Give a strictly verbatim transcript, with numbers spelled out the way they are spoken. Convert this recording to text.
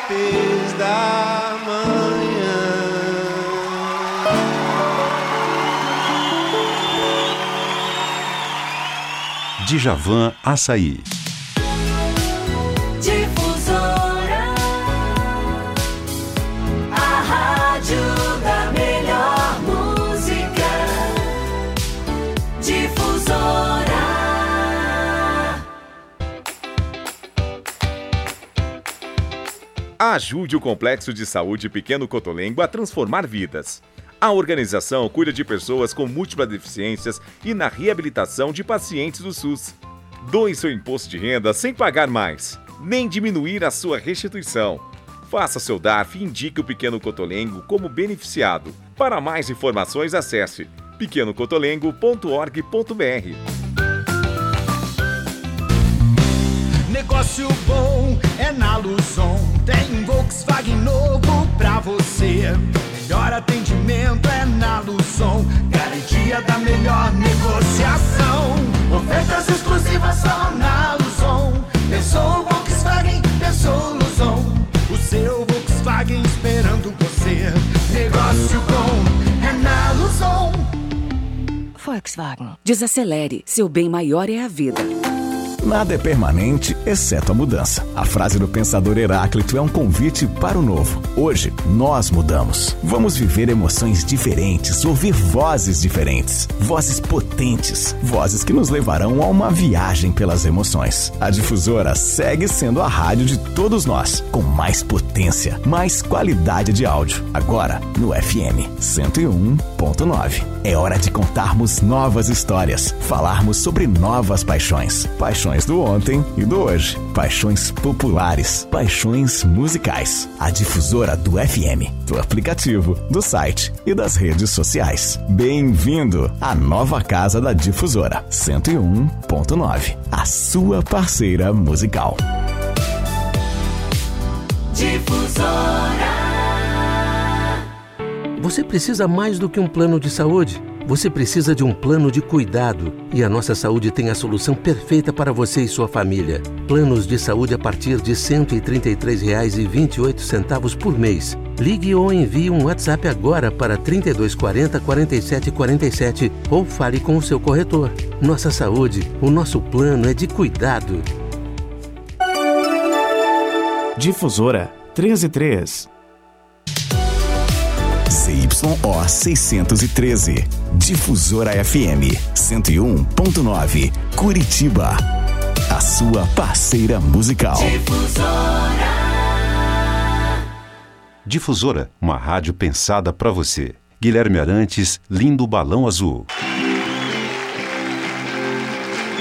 três da manhã. Djavan Açaí. Difusora, a rádio da melhor música. Difusora. Ajude o Complexo de Saúde Pequeno Cotolengo a transformar vidas. A organização cuida de pessoas com múltiplas deficiências e na reabilitação de pacientes do SUS. Doe seu imposto de renda sem pagar mais, nem diminuir a sua restituição. Faça seu D A R F e indique o Pequeno Cotolengo como beneficiado. Para mais informações, acesse pequeno cotolengo ponto org ponto br. Negócio bom é na Luzon. Tem um Volkswagen novo pra você. Melhor atendimento é na Luzon. Garantia da melhor negociação. Ofertas exclusivas só na Luzon. Pensou Volkswagen, pensou Luzon. O seu Volkswagen esperando você. Negócio bom é na Luzon. Volkswagen. Desacelere. Seu bem maior é a vida. Nada é permanente, exceto a mudança. A frase do pensador Heráclito é um convite para o novo. Hoje, nós mudamos. Vamos viver emoções diferentes, ouvir vozes diferentes. Vozes potentes. Vozes que nos levarão a uma viagem pelas emoções. A Difusora segue sendo a rádio de todos nós, com mais potência, mais qualidade de áudio. Agora, no F M cento e um ponto nove. É hora de contarmos novas histórias, falarmos sobre novas paixões. Paixões do ontem e do hoje. Paixões populares. Paixões musicais. A Difusora do F M. Do aplicativo, do site e das redes sociais. Bem-vindo à nova casa da Difusora. cento e um ponto nove. A sua parceira musical. Difusora. Você precisa mais do que um plano de saúde. Você precisa de um plano de cuidado e a nossa saúde tem a solução perfeita para você e sua família. Planos de saúde a partir de cento e trinta e três reais e vinte e oito centavos por mês. Ligue ou envie um WhatsApp agora para trinta e dois quarenta, quarenta e sete quarenta e sete ou fale com o seu corretor. Nossa saúde, o nosso plano é de cuidado. Difusora treze três. Z Y O seiscentos e treze. Difusora F M cento e um ponto nove. Curitiba. A sua parceira musical. Difusora. Difusora, uma rádio pensada pra você. Guilherme Arantes, Lindo Balão Azul.